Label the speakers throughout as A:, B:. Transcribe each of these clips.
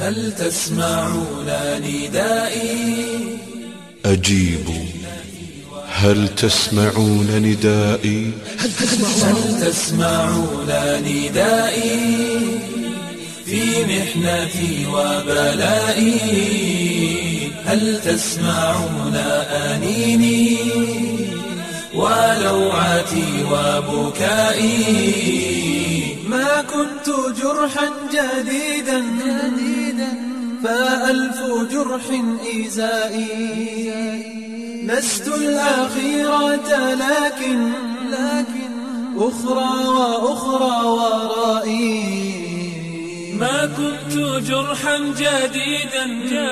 A: هل تسمعون ندائي؟
B: أجيبوا، هل تسمعون ندائي؟
A: هل تسمعون ندائي في محنتي وبلائي؟ هل تسمعون أنيني ولوعتي وبكائي؟ ما كنت جرحا جديدا فألف جرح إزائي. لست الأخيرة لكن أخرى وأخرى ورائي. ما كنت جرحا جديدا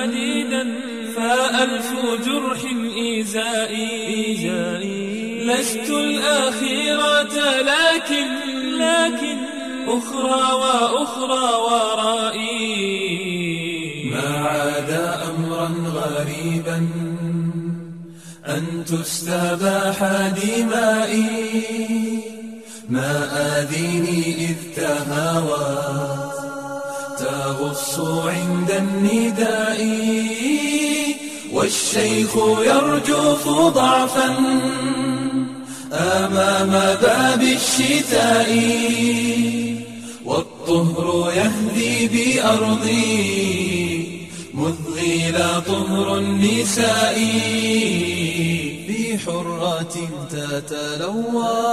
A: فألف جرح إزائي. لست الأخيرة لكن أخرى وأخرى ورائي. ما عاد أمرا غريبا أن تستباح دمائي. ما آذيني إذ تهاوى تغص عند النداء. والشيخ يرجف ضعفا أمام باب الشتاء. والطهر يهدي بأرضي مذ غيل طهر النساء. في حرة تتلوى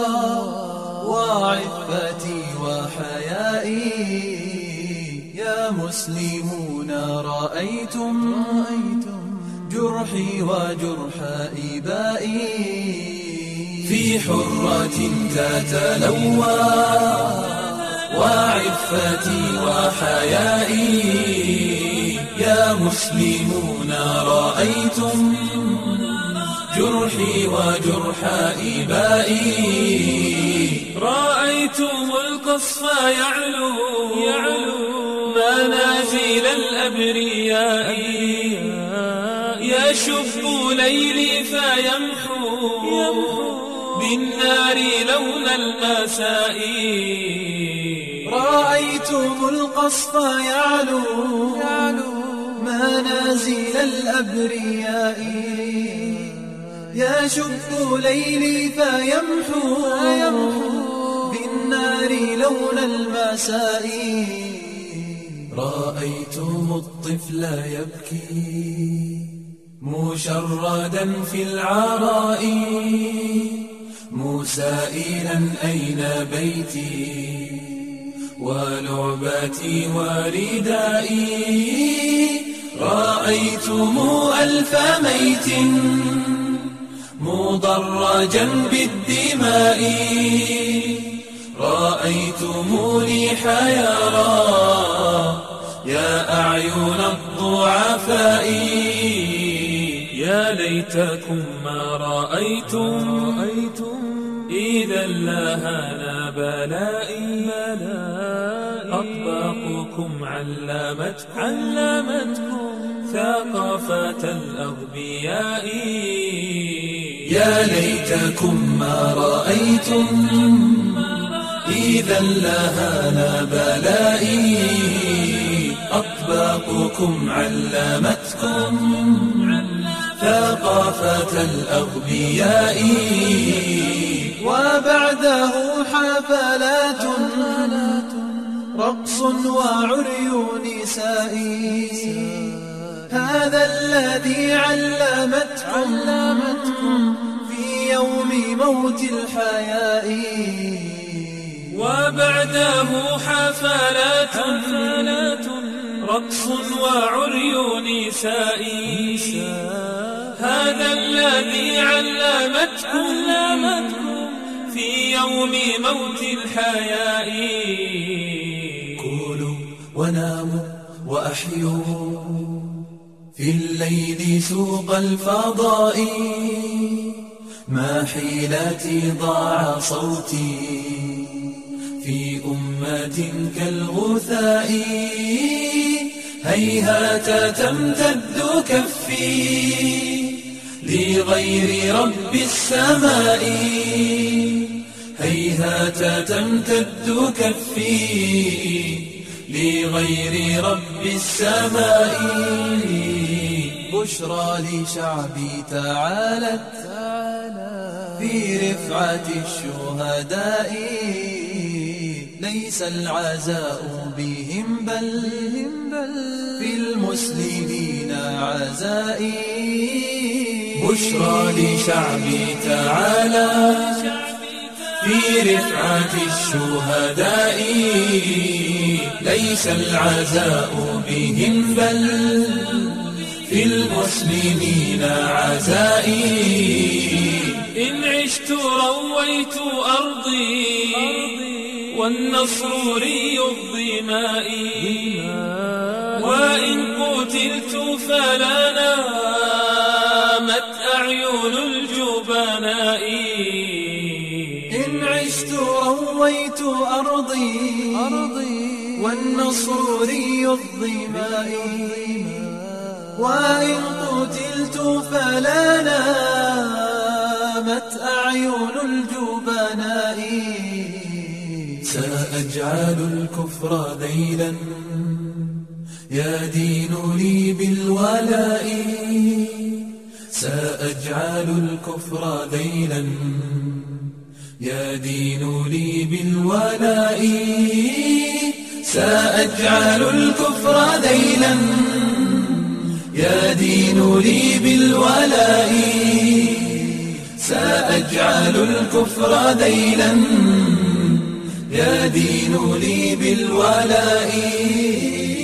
A: وعفتي وحيائي. يا مسلمون رأيتم جرحي وجرح إبائي. في حرة تتلوى وعفتي وحيائي. يا مسلمون رأيتم جرحي وجرح إبائي. رأيتم القصف يعلو منازل الأبرياء. يشب ليلي فيمحو بالنار لون المساء. رأيتم القصف يعلو منازل الأبرياء. يشب ليلي فيمحو بالنار لون المساء. رأيتم الطفل يبكي مشردا في العراء مسائلا أين بيتي ولعبتي وردائي. رأيتم ألف ميت مضرجا بالدماء. رأيتموني حيارى يا أعين الضعفاء. يا ليتكم ما رأيتم إذا لهنا بلائي. أطباقكم علمتكم ثقافة الأغبياء. يا ليتكم ما رأيتم إذا لهنا بلائي. أطباقكم علمتكم ثقافة الأغبياء. وبعده حفلات رقص وعري نساء. هذا الذي علمتكم في يوم موت الحياء. وبعده حفلات رقص وعري نساء. هذا الذي علمتكم في يوم موت الحياء. كلوا وناموا وأحيوا في الليل سوق الفضاء. ما حيلتي ضاع صوتي في أمة كالغثاء. هيهات تمتد كفي لغير رب السماء. هيهات تمتد كفي لغير رب السماء. بشرى لشعبي تعالت في رفعة الشهداء، ليس العزاء بهم بل في المسلمين عزائي. بشرى لشعبي تعالى في رفعة الشهداء، ليس العزاء بهم بل في المسلمين عزائي. إن عشت رويت أرضي والنصر لي الظمائي، وإن قتلت فلا نامت أعين الجبناء. إن عشت رويت أرضي والنصر لي الظمائي، وإن قتلت فلا نامت أعين الجبناء. سأجعل الكفر ذيلا يدين لي بالولاء، سأجعل الكفر ذيلا يدين لي بالولاء. سأجعل الكفر ذيلا يدين لي بالولاء، سأجعل الكفر ذيلا يدين لي بالولاء.